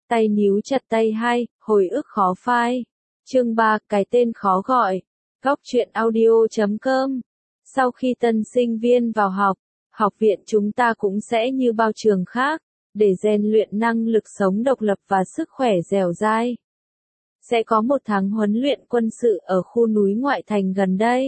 Tay níu chặt tay hai, hồi ức khó phai. Chương 3, cái tên khó gọi. Góc truyện audio.com. Sau khi tân sinh viên vào học, học viện chúng ta cũng sẽ như bao trường khác, để rèn luyện năng lực sống độc lập và sức khỏe dẻo dai. Sẽ có một tháng huấn luyện quân sự ở khu núi ngoại thành gần đây.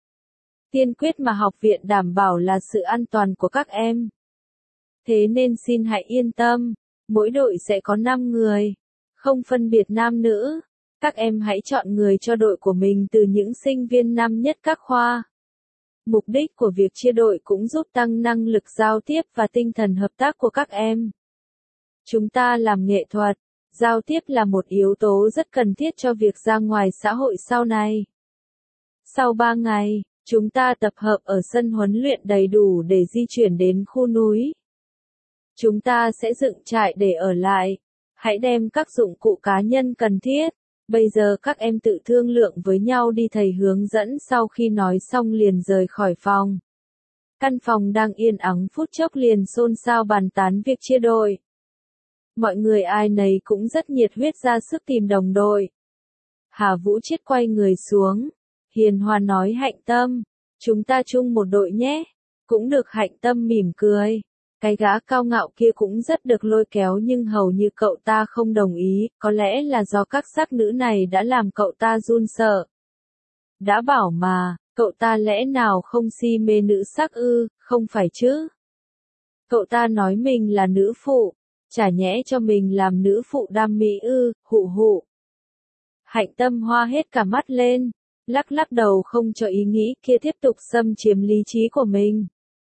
Tiên quyết mà học viện đảm bảo là sự an toàn của các em. Thế nên xin hãy yên tâm, mỗi đội sẽ có 5 người, không phân biệt nam nữ. Các em hãy chọn người cho đội của mình từ những sinh viên năm nhất các khoa. Mục đích của việc chia đội cũng giúp tăng năng lực giao tiếp và tinh thần hợp tác của các em. Chúng ta làm nghệ thuật, giao tiếp là một yếu tố rất cần thiết cho việc ra ngoài xã hội sau này. Sau 3 ngày, chúng ta tập hợp ở sân huấn luyện đầy đủ để di chuyển đến khu núi. Chúng ta sẽ dựng trại để ở lại. Hãy đem các dụng cụ cá nhân cần thiết. Bây giờ các em tự thương lượng với nhau đi, thầy hướng dẫn. Sau khi nói xong liền rời khỏi phòng. Căn phòng đang yên ắng phút chốc liền xôn xao bàn tán việc chia đội. Mọi người ai nấy cũng rất nhiệt huyết ra sức tìm đồng đội. Hà Vũ Chiết quay người xuống, hiền hòa nói Hạnh Tâm, chúng ta chung một đội nhé. Cũng được. Hạnh Tâm mỉm cười. Cái gã cao ngạo kia cũng rất được lôi kéo nhưng hầu như cậu ta không đồng ý, có lẽ là do các sắc nữ này đã làm cậu ta run sợ. Đã bảo mà, cậu ta lẽ nào không si mê nữ sắc ư, không phải chứ? Cậu ta nói mình là nữ phụ, chả nhẽ cho mình làm nữ phụ đam mỹ ư, hụ hụ. Hạnh Tâm hoa hết cả mắt lên, lắc lắc đầu không cho ý nghĩ kia tiếp tục xâm chiếm lý trí của mình.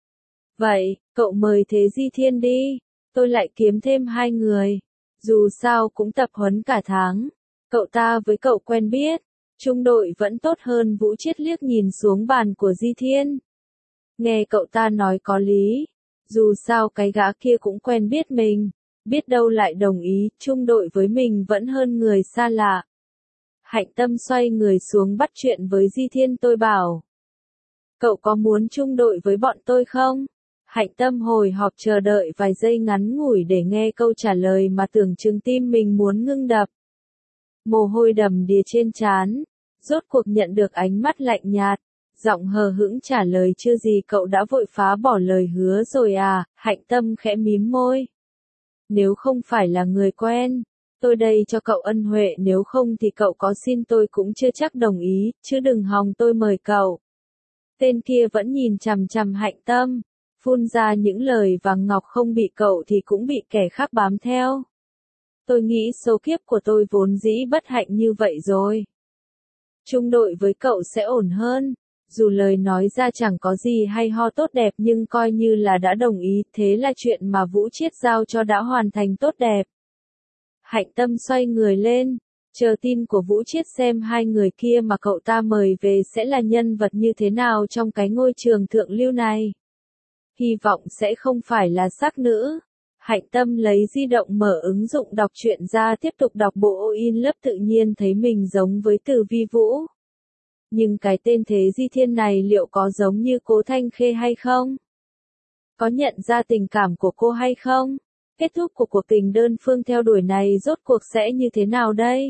Vậy, cậu mời Thế Di Thiên đi, tôi lại kiếm thêm 2 người. Dù sao cũng tập huấn cả tháng. Cậu ta với cậu quen biết, chung đội vẫn tốt hơn. Vũ Chiết liếc nhìn xuống bàn của Di Thiên. Nghe cậu ta nói có lý. Dù sao cái gã kia cũng quen biết mình, biết đâu lại đồng ý, chung đội với mình vẫn hơn người xa lạ. Hạnh Tâm xoay người xuống bắt chuyện với Di Thiên. Tôi bảo, cậu có muốn chung đội với bọn tôi không? Hạnh Tâm hồi hộp chờ đợi vài giây ngắn ngủi để nghe câu trả lời mà tưởng chừng tim mình muốn ngưng đập. Mồ hôi đầm đìa trên trán, rốt cuộc nhận được ánh mắt lạnh nhạt, giọng hờ hững trả lời chưa gì cậu đã vội phá bỏ lời hứa rồi à? Hạnh Tâm khẽ mím môi. Nếu không phải là người quen, tôi đây cho cậu ân huệ, nếu không thì cậu có xin tôi cũng chưa chắc đồng ý, chứ đừng hòng tôi mời cậu. Tên kia vẫn nhìn chằm chằm Hạnh Tâm, phun ra những lời vàng ngọc, không bị cậu thì cũng bị kẻ khác bám theo. Tôi nghĩ số kiếp của tôi vốn dĩ bất hạnh như vậy rồi. Chung đội với cậu sẽ ổn hơn. Dù lời nói ra chẳng có gì hay ho tốt đẹp nhưng coi như là đã đồng ý, thế là chuyện mà Vũ Chiết giao cho đã hoàn thành tốt đẹp. Hạnh Tâm xoay người lên, chờ tin của Vũ Chiết xem 2 người kia mà cậu ta mời về sẽ là nhân vật như thế nào trong cái ngôi trường thượng lưu này. Hy vọng sẽ không phải là sắc nữ. Hạnh Tâm lấy di động mở ứng dụng đọc truyện ra tiếp tục đọc bộ in lớp, tự nhiên thấy mình giống với Từ Vi Vũ. Nhưng cái tên Thế Di Thiên này liệu có giống như Cố Thanh Khê hay không? Có nhận ra tình cảm của cô hay không? Kết thúc của cuộc tình đơn phương theo đuổi này rốt cuộc sẽ như thế nào đây?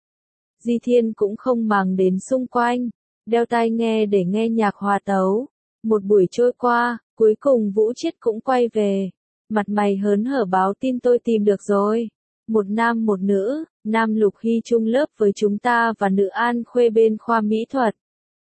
Di Thiên cũng không màng đến xung quanh, đeo tai nghe để nghe nhạc hòa tấu. Một buổi trôi qua, cuối cùng Vũ Chiết cũng quay về. Mặt mày hớn hở báo tin tôi tìm được rồi. Một nam một nữ, nam Lục Hy chung lớp với chúng ta và nữ An Khuê bên khoa mỹ thuật.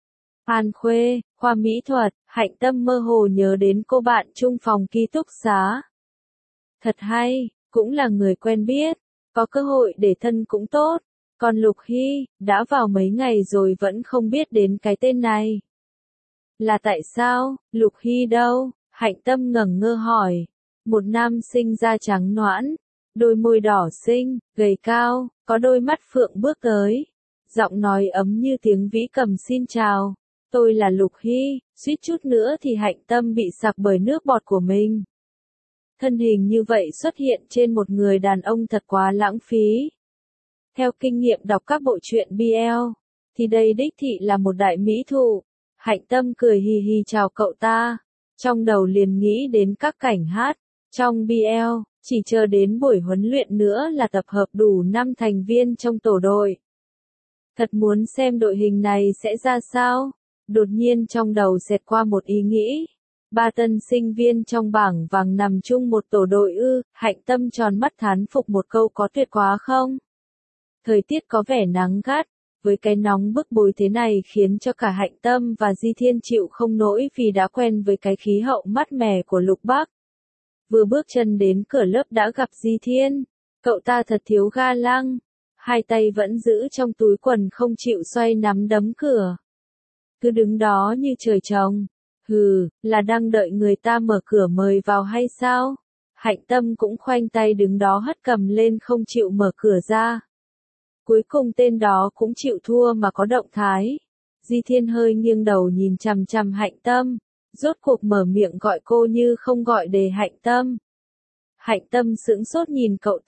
An Khuê, khoa mỹ thuật, Hạnh Tâm mơ hồ nhớ đến cô bạn chung phòng ký túc xá. Thật hay, cũng là người quen biết, có cơ hội để thân cũng tốt. Còn Lục Hy, đã vào mấy ngày rồi vẫn không biết đến cái tên này. Là tại sao? Lục Hy đâu? Hạnh Tâm ngẩn ngơ hỏi. Một nam sinh da trắng nõn, đôi môi đỏ xinh, gầy cao, có đôi mắt phượng bước tới. Giọng nói ấm như tiếng vĩ cầm. Xin chào, tôi là Lục Hy. Suýt chút nữa thì Hạnh Tâm bị sặc bởi nước bọt của mình. Thân hình như vậy xuất hiện trên một người đàn ông thật quá lãng phí. Theo kinh nghiệm đọc các bộ truyện BL, thì đây đích thị là một đại mỹ thụ. Hạnh Tâm cười hì hì chào cậu ta, trong đầu liền nghĩ đến các cảnh hát trong BL. Chỉ chờ đến buổi huấn luyện nữa là tập hợp đủ 5 thành viên trong tổ đội. Thật muốn xem đội hình này sẽ ra sao. Đột nhiên trong đầu xẹt qua một ý nghĩ. 3 tân sinh viên trong bảng vàng nằm chung một tổ đội ư, Hạnh Tâm tròn mắt thán phục một câu có tuyệt quá không? Thời tiết có vẻ nắng gắt, với cái nóng bức bối thế này khiến cho cả Hạnh Tâm và Di Thiên chịu không nổi vì đã quen với cái khí hậu mát mẻ của Lục Bắc. Vừa bước chân đến cửa lớp đã gặp Di Thiên, cậu ta thật thiếu ga lăng, hai tay vẫn giữ trong túi quần không chịu xoay nắm đấm cửa. Cứ đứng đó như trời trồng. Hừ, là đang đợi người ta mở cửa mời vào hay sao? Hạnh Tâm cũng khoanh tay đứng đó hất cầm lên không chịu mở cửa ra. Cuối cùng tên đó cũng chịu thua mà có động thái. Di Thiên hơi nghiêng đầu nhìn chằm chằm Hạnh Tâm, rốt cuộc mở miệng gọi cô như không gọi đề Hạnh Tâm. Hạnh Tâm sững sốt nhìn cậu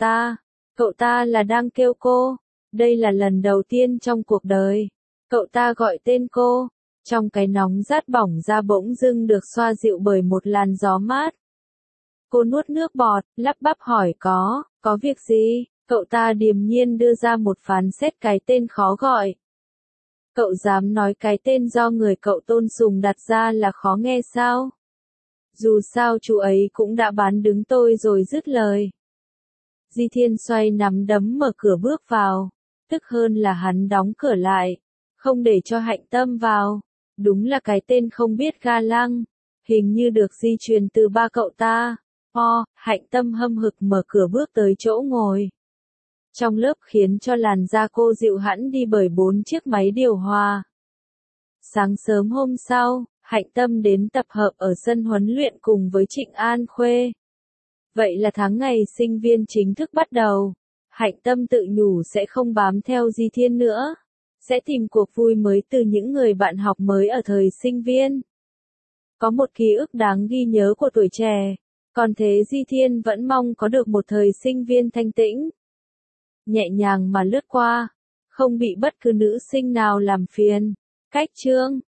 ta là đang kêu cô, đây là lần đầu tiên trong cuộc đời. Cậu ta gọi tên cô. Trong cái nóng rát bỏng da bỗng dưng được xoa dịu bởi một làn gió mát. Cô nuốt nước bọt, lắp bắp hỏi có việc gì? Cậu ta điềm nhiên đưa ra một phán xét cái tên khó gọi. Cậu dám nói cái tên do người cậu tôn sùng đặt ra là khó nghe sao? Dù sao chú ấy cũng đã bán đứng tôi rồi dứt lời. Di Thiên xoay nắm đấm mở cửa bước vào, tức hơn là hắn đóng cửa lại, không để cho Hạnh Tâm vào. Đúng là cái tên không biết ga lăng, hình như được di truyền từ ba cậu ta. Hạnh Tâm hâm hực mở cửa bước tới chỗ ngồi. Trong lớp khiến cho làn da cô dịu hẳn đi bởi 4 chiếc máy điều hòa. Sáng sớm hôm sau, Hạnh Tâm đến tập hợp ở sân huấn luyện cùng với Trịnh An Khuê. Vậy là tháng ngày sinh viên chính thức bắt đầu. Hạnh Tâm tự nhủ sẽ không bám theo Di Thiên nữa. Sẽ tìm cuộc vui mới từ những người bạn học mới ở thời sinh viên. Có một ký ức đáng ghi nhớ của tuổi trẻ. Còn thế Di Thiên vẫn mong có được một thời sinh viên thanh tĩnh. Nhẹ nhàng mà lướt qua. Không bị bất cứ nữ sinh nào làm phiền. Cách chương